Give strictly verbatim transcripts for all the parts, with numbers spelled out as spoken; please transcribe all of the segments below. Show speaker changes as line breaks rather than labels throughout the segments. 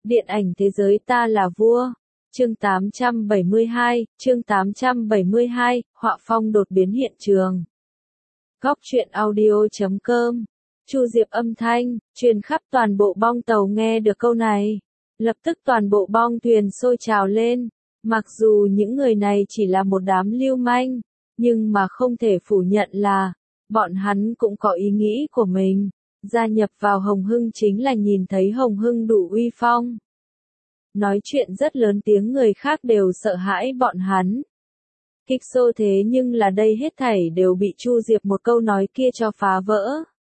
Điện ảnh thế giới ta là vua. Chương tám trăm bảy mươi hai, chương tám trăm bảy mươi hai, họa phong đột biến hiện trường. Góc truyện audio chấm com. Chu Diệp âm thanh truyền khắp toàn bộ bong tàu nghe được câu này, lập tức toàn bộ bong thuyền sôi trào lên. Mặc dù những người này chỉ là một đám lưu manh, nhưng mà không thể phủ nhận là bọn hắn cũng có ý nghĩ của mình. Gia nhập vào Hồng Hưng chính là nhìn thấy Hồng Hưng đủ uy phong. Nói chuyện rất lớn tiếng, người khác đều sợ hãi bọn hắn. Kích xô thế nhưng là đây hết thảy đều bị Chu Diệp một câu nói kia cho phá vỡ.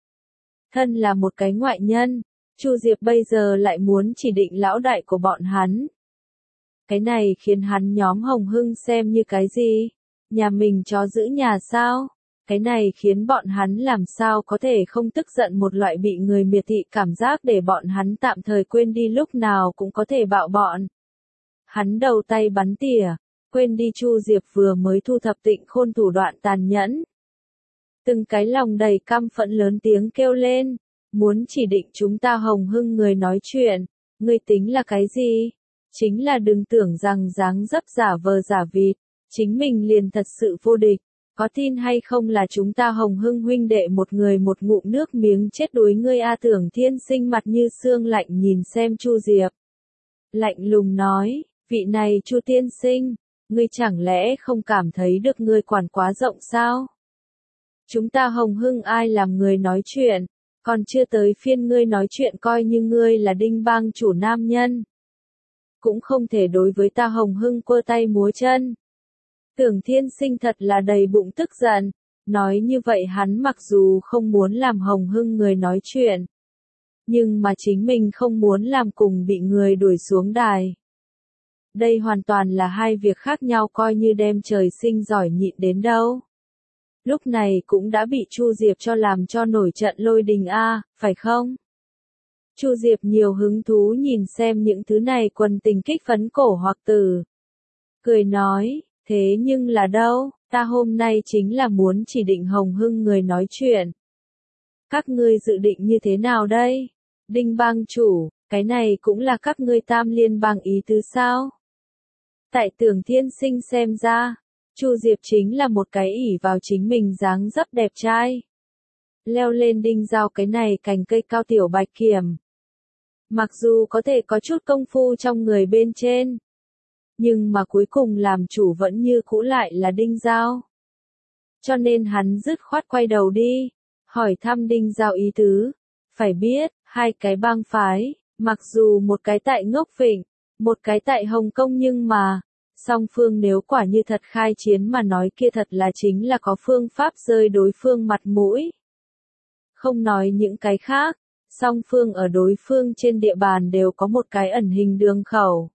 Thân là một cái ngoại nhân, Chu Diệp bây giờ lại muốn chỉ định lão đại của bọn hắn. Cái này khiến hắn nhóm Hồng Hưng xem như cái gì? Nhà mình chó giữ nhà sao? Cái này khiến bọn hắn làm sao có thể không tức giận, một loại bị người miệt thị cảm giác để bọn hắn tạm thời quên đi lúc nào cũng có thể bạo bọn. Hắn đầu tay bắn tỉa, quên đi Chu Diệp vừa mới thu thập Tịnh Khôn thủ đoạn tàn nhẫn. Từng cái lòng đầy căm phẫn lớn tiếng kêu lên, muốn chỉ định chúng ta Hồng Hưng người nói chuyện, ngươi tính là cái gì? Chính là đừng tưởng rằng dáng dấp giả vờ giả vịt, chính mình liền thật sự vô địch. Có tin hay không là chúng ta Hồng Hưng huynh đệ một người một ngụm nước miếng chết đuối ngươi a. Tưởng Thiên Sinh mặt như xương lạnh nhìn xem Chu Diệp. Lạnh lùng nói, vị này Chu tiên sinh, ngươi chẳng lẽ không cảm thấy được ngươi quản quá rộng sao? Chúng ta Hồng Hưng ai làm người nói chuyện, còn chưa tới phiên ngươi nói chuyện, coi như ngươi là Đinh Bang chủ nam nhân. Cũng không thể đối với ta Hồng Hưng quơ tay múa chân. Tưởng Thiên Sinh thật là đầy bụng tức giận, nói như vậy hắn mặc dù không muốn làm Hồng Hưng người nói chuyện, nhưng mà chính mình không muốn làm cùng bị người đuổi xuống đài. Đây hoàn toàn là hai việc khác nhau, coi như đem trời sinh giỏi nhịn đến đâu. Lúc này cũng đã bị Chu Diệp cho làm cho nổi trận lôi đình a, phải không? Chu Diệp nhiều hứng thú nhìn xem những thứ này quần tình kích phấn cổ hoặc tử. Cười nói, thế nhưng là đâu, ta hôm nay chính là muốn chỉ định Hồng Hưng người nói chuyện. Các ngươi dự định như thế nào đây? Đinh Bang chủ, cái này cũng là các ngươi Tam Liên bang ý tứ sao? Tại Tưởng Thiên Sinh xem ra, Chu Diệp chính là một cái ỷ vào chính mình dáng dấp đẹp trai. Leo lên đinh giao cái này cành cây cao tiểu bạch kiểm. Mặc dù có thể có chút công phu trong người bên trên, nhưng mà cuối cùng làm chủ vẫn như cũ lại là Đinh Giao. Cho nên hắn dứt khoát quay đầu đi, hỏi thăm Đinh Giao ý tứ. Phải biết, hai cái bang phái, mặc dù một cái tại Ngốc Vịnh, một cái tại Hồng Kông, nhưng mà, song phương nếu quả như thật khai chiến mà nói kia thật là chính là có phương pháp rơi đối phương mặt mũi. Không nói những cái khác, song phương ở đối phương trên địa bàn đều có một cái ẩn hình đường khẩu.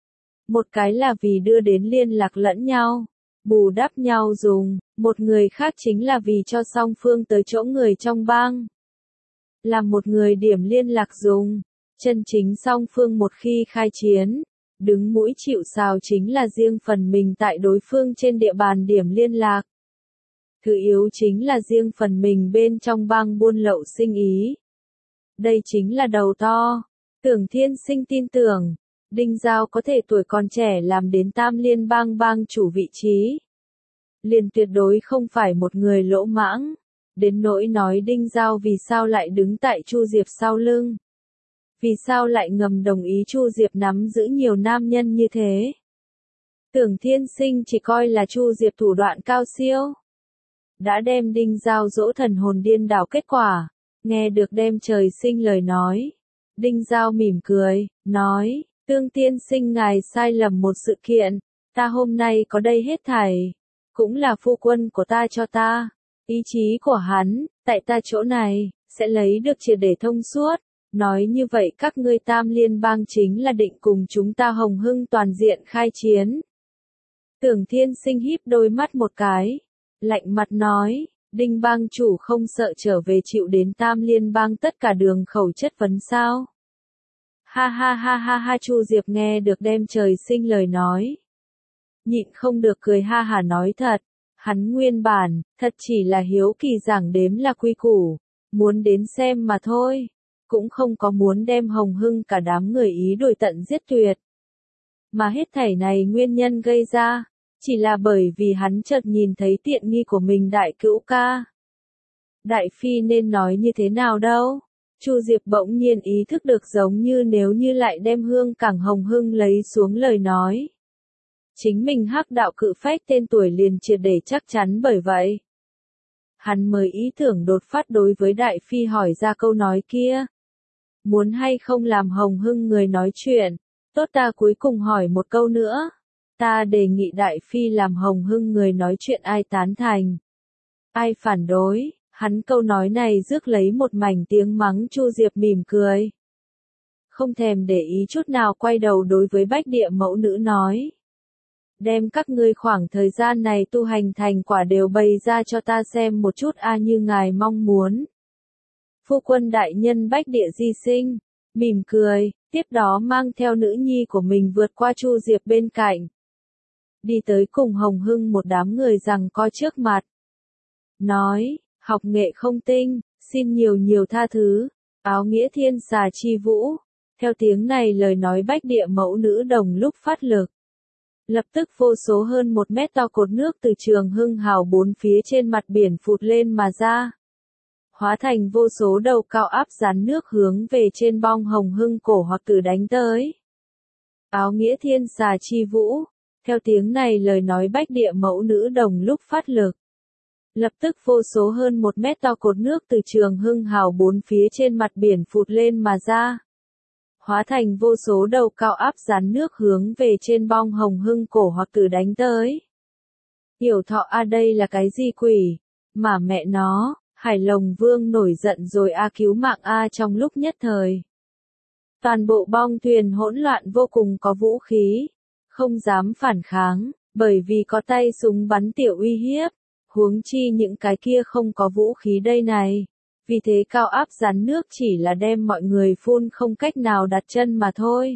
Một cái là vì đưa đến liên lạc lẫn nhau, bù đắp nhau dùng, một người khác chính là vì cho song phương tới chỗ người trong bang. Làm một người điểm liên lạc dùng, chân chính song phương một khi khai chiến, đứng mũi chịu sào chính là riêng phần mình tại đối phương trên địa bàn điểm liên lạc. Thứ yếu chính là riêng phần mình bên trong bang buôn lậu sinh ý. Đây chính là đầu to. Tưởng Thiên Sinh tin tưởng, Đinh Giao có thể tuổi còn trẻ làm đến Tam Liên bang bang chủ vị trí. Liền tuyệt đối không phải một người lỗ mãng. Đến nỗi nói Đinh Giao vì sao lại đứng tại Chu Diệp sau lưng. Vì sao lại ngầm đồng ý Chu Diệp nắm giữ nhiều nam nhân như thế. Tưởng Thiên Sinh chỉ coi là Chu Diệp thủ đoạn cao siêu. Đã đem Đinh Giao dỗ thần hồn điên đảo, kết quả nghe được đem trời sinh lời nói. Đinh Giao mỉm cười, nói, Tương Tiên Sinh ngài sai lầm một sự kiện, ta hôm nay có đây hết thảy, cũng là phu quân của ta cho ta, ý chí của hắn, tại ta chỗ này, sẽ lấy được triệt để thông suốt, nói như vậy các ngươi Tam Liên bang chính là định cùng chúng ta Hồng Hưng toàn diện khai chiến. Tưởng Thiên Sinh híp đôi mắt một cái, lạnh mặt nói, Đinh bang chủ không sợ trở về chịu đến Tam Liên bang tất cả đường khẩu chất vấn sao? Ha ha ha ha ha. Chu Diệp nghe được đem trời sinh lời nói, nhịn không được cười ha hả nói thật, hắn nguyên bản, thật chỉ là hiếu kỳ giảng đếm là quy củ, muốn đến xem mà thôi, cũng không có muốn đem Hồng Hưng cả đám người ý đuổi tận giết tuyệt. Mà hết thảy này nguyên nhân gây ra, chỉ là bởi vì hắn chợt nhìn thấy tiện nghi của mình đại cữu ca. Đại phi nên nói như thế nào đâu? Chu Diệp bỗng nhiên ý thức được giống như nếu như lại đem Hương Cảng Hồng Hưng lấy xuống lời nói. Chính mình hắc đạo cự phách tên tuổi liền triệt để chắc chắn bởi vậy. Hắn mới ý tưởng đột phát đối với Đại Phi hỏi ra câu nói kia. Muốn hay không làm Hồng Hưng người nói chuyện, tốt ta cuối cùng hỏi một câu nữa. Ta đề nghị Đại Phi làm Hồng Hưng người nói chuyện ai tán thành. Ai phản đối, hắn câu nói này rước lấy một mảnh tiếng mắng. Chu Diệp mỉm cười. Không thèm để ý chút nào quay đầu đối với Bách Địa mẫu nữ nói. Đem các ngươi khoảng thời gian này tu hành thành quả đều bày ra cho ta xem một chút a như ngài mong muốn. Phu quân đại nhân Bách Địa di sinh, mỉm cười, tiếp đó mang theo nữ nhi của mình vượt qua Chu Diệp bên cạnh. Đi tới cùng Hồng Hưng một đám người rằng co trước mặt. Nói, học nghệ không tinh, xin nhiều nhiều tha thứ, áo nghĩa thiên xà chi vũ. Theo tiếng này lời nói Bách Địa mẫu nữ đồng lúc phát lực. Lập tức vô số hơn một mét to cột nước từ Trường Hưng Hào bốn phía trên mặt biển phụt lên mà ra. Hóa thành vô số đầu cao áp rán nước hướng về trên bong Hồng Hưng cổ hoặc tử đánh tới. Áo nghĩa thiên xà chi vũ. Theo tiếng này lời nói Bách Địa mẫu nữ đồng lúc phát lực. Lập tức vô số hơn một mét to cột nước từ Trường Hưng Hào bốn phía trên mặt biển phụt lên mà ra. Hóa thành vô số đầu cao áp rán nước hướng về trên bong Hồng Hưng cổ hoặc tử đánh tới. Hiểu thọ a đây là cái gì quỷ? Mà mẹ nó, Hải Lồng Vương nổi giận rồi a cứu mạng a trong lúc nhất thời. Toàn bộ bong thuyền hỗn loạn vô cùng có vũ khí. Không dám phản kháng, bởi vì có tay súng bắn tiểu uy hiếp. Huống chi những cái kia không có vũ khí đây này. Vì thế cao áp rán nước chỉ là đem mọi người phun không cách nào đặt chân mà thôi.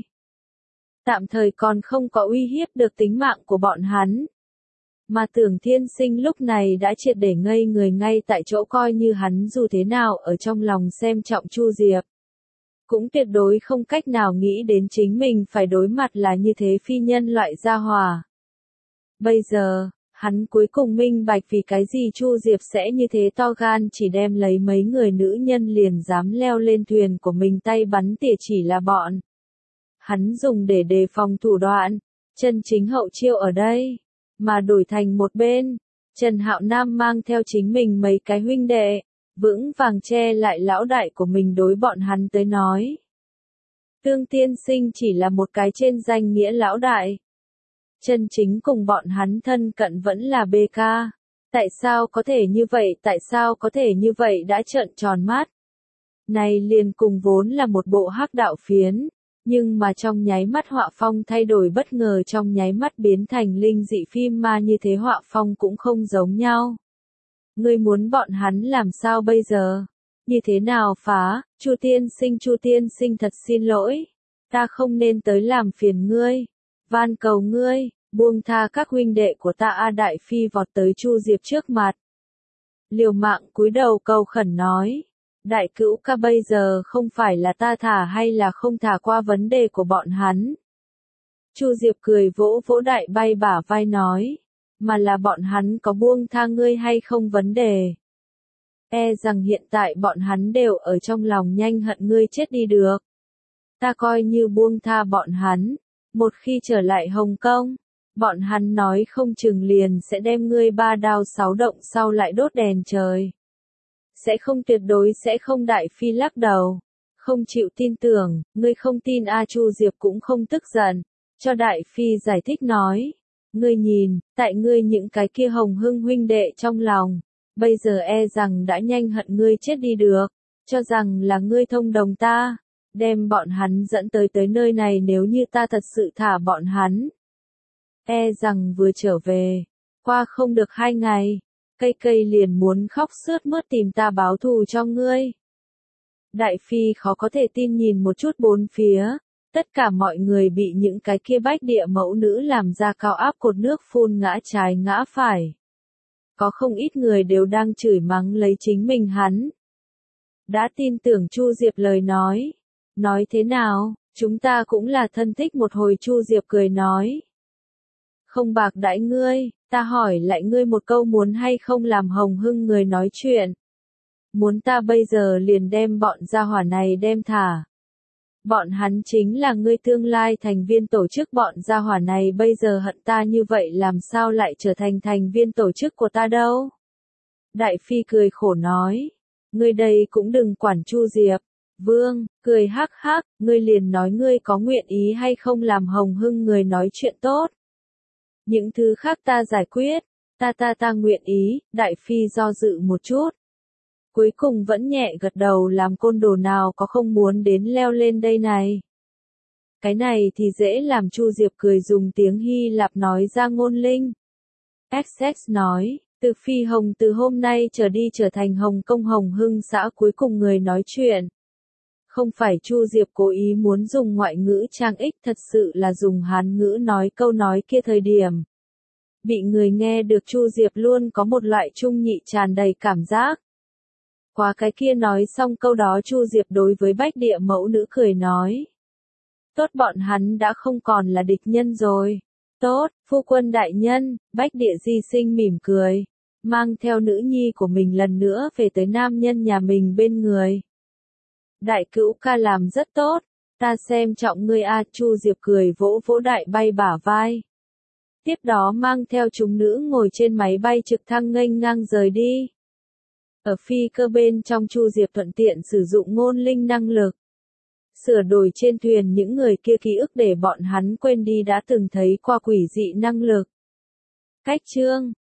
Tạm thời còn không có uy hiếp được tính mạng của bọn hắn. Mà Tưởng Thiên Sinh lúc này đã triệt để ngây người ngay tại chỗ coi như hắn dù thế nào ở trong lòng xem trọng Chu Diệp. Cũng tuyệt đối không cách nào nghĩ đến chính mình phải đối mặt là như thế phi nhân loại gia hỏa. Bây giờ, hắn cuối cùng minh bạch vì cái gì Chu Diệp sẽ như thế to gan chỉ đem lấy mấy người nữ nhân liền dám leo lên thuyền của mình tay bắn tỉa chỉ là bọn. Hắn dùng để đề phòng thủ đoạn, chân chính hậu chiêu ở đây, mà đổi thành một bên, Trần Hạo Nam mang theo chính mình mấy cái huynh đệ, vững vàng che lại lão đại của mình đối bọn hắn tới nói. Tương Tiên Sinh chỉ là một cái trên danh nghĩa lão đại. Chân chính cùng bọn hắn thân cận vẫn là bê ca. Tại sao có thể như vậy, tại sao có thể như vậy đã trợn tròn mắt. Này liền cùng vốn là một bộ hắc đạo phiến, nhưng mà trong nháy mắt họa phong thay đổi bất ngờ trong nháy mắt biến thành linh dị phim ma như thế họa phong cũng không giống nhau. Ngươi muốn bọn hắn làm sao bây giờ? Như thế nào phá? Chu tiên sinh Chu tiên sinh thật xin lỗi. Ta không nên tới làm phiền ngươi. Van cầu ngươi, buông tha các huynh đệ của ta a Đại Phi vọt tới Chu Diệp trước mặt. Liều mạng cúi đầu cầu khẩn nói. Đại cữu ca bây giờ không phải là ta thả hay là không thả qua vấn đề của bọn hắn. Chu Diệp cười vỗ vỗ đại bay bả vai nói. Mà là bọn hắn có buông tha ngươi hay không vấn đề. E rằng hiện tại bọn hắn đều ở trong lòng nhanh hận ngươi chết đi được. Ta coi như buông tha bọn hắn. Một khi trở lại Hồng Kông, bọn hắn nói không chừng liền sẽ đem ngươi ba đao sáu động sau lại đốt đèn trời. Sẽ không tuyệt đối sẽ không. Đại Phi lắc đầu. Không chịu tin tưởng, ngươi không tin a Chu Diệp cũng không tức giận. Cho Đại Phi giải thích nói. Ngươi nhìn, tại ngươi những cái kia Hồng Hưng huynh đệ trong lòng. Bây giờ e rằng đã nhanh hận ngươi chết đi được. Cho rằng là ngươi thông đồng ta. Đem bọn hắn dẫn tới tới nơi này nếu như ta thật sự thả bọn hắn. E rằng vừa trở về. Qua không được hai ngày. Cây cây liền muốn khóc sướt mướt tìm ta báo thù cho ngươi. Đại Phi khó có thể tin nhìn một chút bốn phía. Tất cả mọi người bị những cái kia Bách Địa mẫu nữ làm ra cao áp cột nước phun ngã trái ngã phải. Có không ít người đều đang chửi mắng lấy chính mình hắn. đã tin tưởng Chu Diệp lời nói. Nói thế nào, chúng ta cũng là thân thích một hồi. Chu Diệp cười nói. Không bạc đãi ngươi, ta hỏi lại ngươi một câu, muốn hay không làm Hồng Hưng người nói chuyện. Muốn ta bây giờ liền đem bọn gia hỏa này đem thả. Bọn hắn chính là ngươi tương lai thành viên tổ chức, bọn gia hỏa này bây giờ hận ta như vậy làm sao lại trở thành thành viên tổ chức của ta đâu. Đại Phi cười khổ nói. Ngươi đây cũng đừng quản Chu Diệp. Vương, cười hắc hắc, ngươi liền nói ngươi có nguyện ý hay không làm Hồng Hưng người nói chuyện tốt. Những thứ khác ta giải quyết, ta ta ta nguyện ý. Đại Phi do dự một chút. Cuối cùng vẫn nhẹ gật đầu, làm côn đồ nào có không muốn đến leo lên đây này. Cái này thì dễ làm. Chu Diệp cười dùng tiếng Hy Lạp nói ra ngôn linh. ích ích nói, từ Phi Hồng từ hôm nay trở đi trở thành Hồng Công Hồng Hưng xã cuối cùng người nói chuyện. Không phải Chu Diệp cố ý muốn dùng ngoại ngữ trang ích, thật sự là dùng Hán ngữ nói câu nói kia thời điểm. Bị người nghe được Chu Diệp luôn có một loại trung nhị tràn đầy cảm giác. Qua cái kia nói xong câu đó, Chu Diệp đối với Bách Địa mẫu nữ cười nói. Tốt, bọn hắn đã không còn là địch nhân rồi. Tốt, phu quân đại nhân. Bách Địa Di Sinh mỉm cười, mang theo nữ nhi của mình lần nữa về tới nam nhân nhà mình bên người. Đại cữu ca làm rất tốt, ta xem trọng ngươi a. Chu Diệp cười vỗ vỗ Đại Bay bả vai. Tiếp đó mang theo chúng nữ ngồi trên máy bay trực thăng nghênh ngang rời đi. Ở phi cơ bên trong, Chu Diệp thuận tiện sử dụng ngôn linh năng lực. Sửa đổi trên thuyền những người kia ký ức để bọn hắn quên đi đã từng thấy qua quỷ dị năng lực. Cách chương